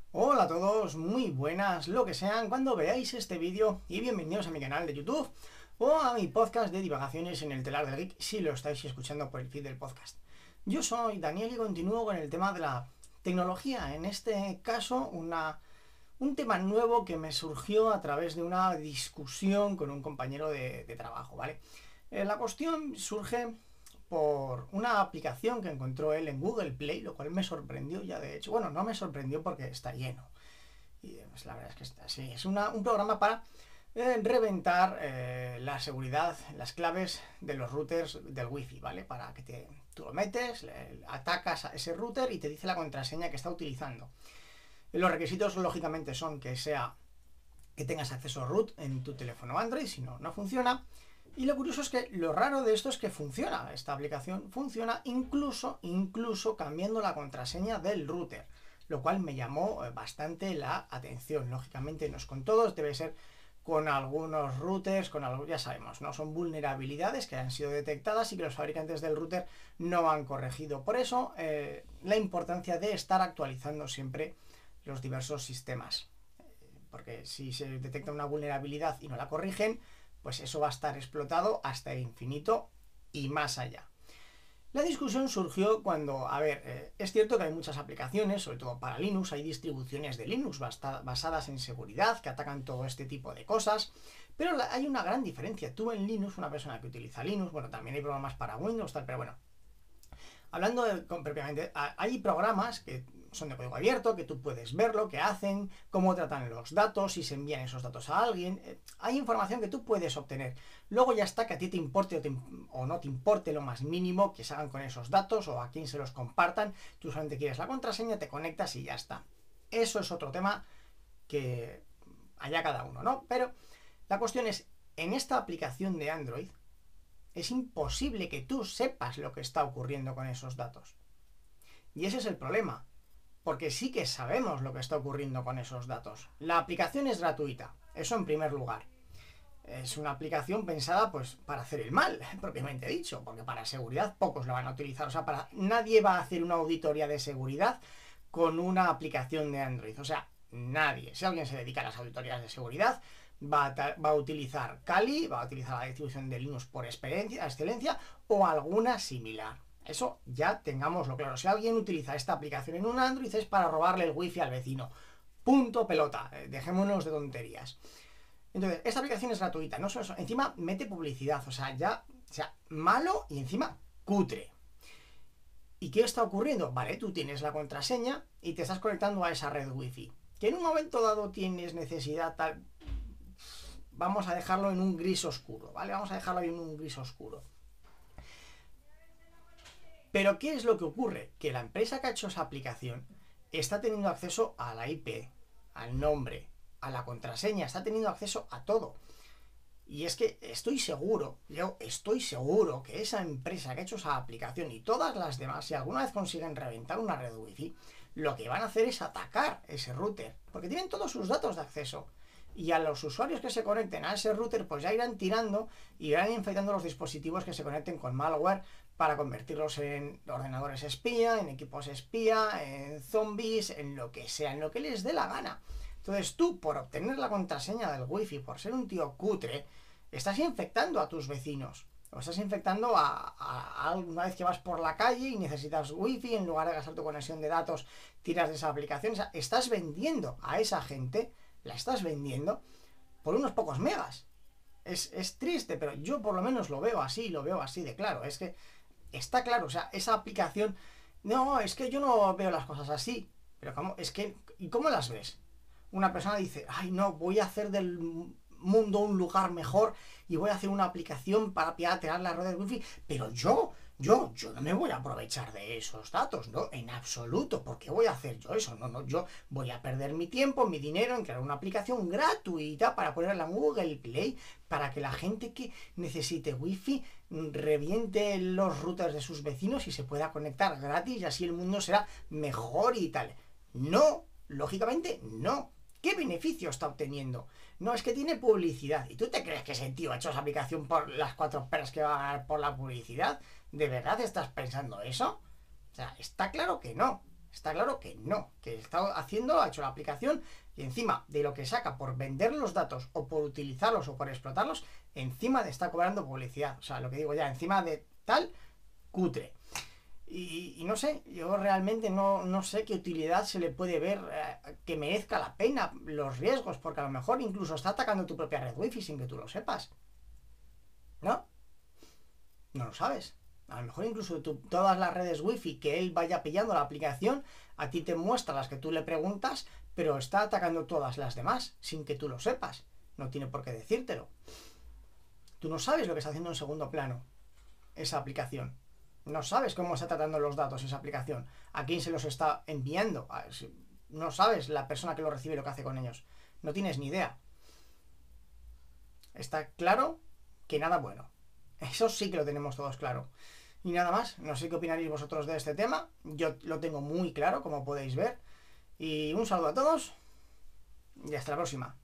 Hola a todos, muy buenas, lo que sean, cuando veáis este vídeo y bienvenidos a mi canal de YouTube o a mi podcast de divagaciones en el telar del geek si lo estáis escuchando por el feed del podcast. Yo soy Daniel y continúo con el tema de la tecnología, en este caso un tema nuevo que me surgió a través de una discusión con un compañero de trabajo, ¿vale? La cuestión surge por una aplicación que encontró él en Google Play, lo cual me sorprendió ya de hecho. Bueno, no me sorprendió porque está lleno. Y pues, la verdad es que está así. Es un programa para reventar la seguridad, las claves de los routers del wifi, ¿vale? Para que tú lo metes, atacas a ese router y te dice la contraseña que está utilizando. Los requisitos lógicamente son que tengas acceso root en tu teléfono Android, si no, no funciona. Y lo curioso es que lo raro de esto es que funciona. Esta aplicación funciona incluso cambiando la contraseña del router, lo cual me llamó bastante la atención. Lógicamente no es con todos, debe ser con algunos routers, ya sabemos, ¿no? Son vulnerabilidades que han sido detectadas y que los fabricantes del router no han corregido. Por eso, la importancia de estar actualizando siempre los diversos sistemas. Porque si se detecta una vulnerabilidad y no la corrigen, pues eso va a estar explotado hasta el infinito y más allá. La discusión surgió cuando, es cierto que hay muchas aplicaciones, sobre todo para Linux, hay distribuciones de Linux basadas en seguridad que atacan todo este tipo de cosas, pero hay una gran diferencia. Tú en Linux, una persona que utiliza Linux, bueno, también hay programas para Windows, tal, pero bueno, hablando propiamente, hay programas que son de código abierto, que tú puedes ver lo que hacen, cómo tratan los datos, si se envían esos datos a alguien. Hay información que tú puedes obtener. Luego ya está que a ti te importe o no te importe lo más mínimo que se hagan con esos datos o a quién se los compartan. Tú solamente quieres la contraseña, te conectas y ya está. Eso es otro tema que allá cada uno, ¿no? Pero la cuestión es, en esta aplicación de Android, es imposible que tú sepas lo que está ocurriendo con esos datos. Y ese es el problema, porque sí que sabemos lo que está ocurriendo con esos datos. La aplicación es gratuita, eso en primer lugar. Es una aplicación pensada pues para hacer el mal, propiamente dicho, porque para seguridad pocos lo van a utilizar. O sea, nadie va a hacer una auditoría de seguridad con una aplicación de Android. O sea, nadie. Si alguien se dedica a las auditorías de seguridad, va a utilizar Kali, va a utilizar la distribución de Linux por excelencia o alguna similar. Eso ya tengámoslo claro. Si alguien utiliza esta aplicación en un Android es para robarle el wifi al vecino. Punto pelota. Dejémonos de tonterías. Entonces, esta aplicación es gratuita. No solo eso, encima mete publicidad. O sea, malo y encima cutre. ¿Y qué está ocurriendo? Vale, tú tienes la contraseña y te estás conectando a esa red wifi. Que en un momento dado tienes necesidad tal... Vamos a dejarlo en un gris oscuro, ¿vale? Vamos a dejarlo ahí en un gris oscuro. Pero ¿qué es lo que ocurre? Que la empresa que ha hecho esa aplicación está teniendo acceso a la IP, al nombre, a la contraseña, está teniendo acceso a todo. Y es que yo estoy seguro que esa empresa que ha hecho esa aplicación y todas las demás, si alguna vez consiguen reventar una red wifi, lo que van a hacer es atacar ese router, porque tienen todos sus datos de acceso. Y a los usuarios que se conecten a ese router, pues ya irán tirando y irán infectando los dispositivos que se conecten con malware para convertirlos en ordenadores espía, en equipos espía, en zombies, en lo que sea, en lo que les dé la gana. Entonces tú, por obtener la contraseña del wifi, por ser un tío cutre, estás infectando a tus vecinos. O estás infectando a una vez que vas por la calle y necesitas wifi, en lugar de gastar tu conexión de datos, tiras de esa aplicación. O sea, estás vendiendo a esa gente, la estás vendiendo por unos pocos megas. Es triste, pero yo por lo menos lo veo así de claro. Es que está claro, o sea, esa aplicación... No, es que yo no veo las cosas así. Pero ¿cómo? Es que... ¿Y cómo las ves? Una persona dice, ay no, voy a hacer del mundo un lugar mejor y voy a hacer una aplicación para piratear las redes wifi, pero yo no me voy a aprovechar de esos datos, no, en absoluto. ¿Por qué voy a hacer yo eso? No, yo voy a perder mi tiempo, mi dinero en crear una aplicación gratuita para ponerla en Google Play, para que la gente que necesite wifi reviente los routers de sus vecinos y se pueda conectar gratis y así el mundo será mejor y tal. No, lógicamente no. ¿Qué beneficio está obteniendo? No, es que tiene publicidad. ¿Y tú te crees que ese tío ha hecho esa aplicación por las 4 peras que va a ganar por la publicidad? ¿De verdad estás pensando eso? O sea, está claro que no. Está claro que no, que ha hecho la aplicación y encima de lo que saca por vender los datos o por utilizarlos o por explotarlos, encima de está cobrando publicidad. O sea, lo que digo ya, encima de tal cutre. Y no sé, yo realmente no sé qué utilidad se le puede ver que merezca la pena los riesgos, porque a lo mejor incluso está atacando tu propia red wifi sin que tú lo sepas. ¿No? No lo sabes. A lo mejor incluso todas las redes wifi que él vaya pillando la aplicación, a ti te muestra las que tú le preguntas, pero está atacando todas las demás sin que tú lo sepas. No tiene por qué decírtelo. Tú no sabes lo que está haciendo en segundo plano esa aplicación. No sabes cómo está tratando los datos esa aplicación. A quién se los está enviando. No sabes la persona que lo recibe lo que hace con ellos. No tienes ni idea. Está claro que nada bueno. Eso sí que lo tenemos todos claro. Y nada más, no sé qué opinaréis vosotros de este tema. Yo lo tengo muy claro, como podéis ver. Y un saludo a todos y hasta la próxima.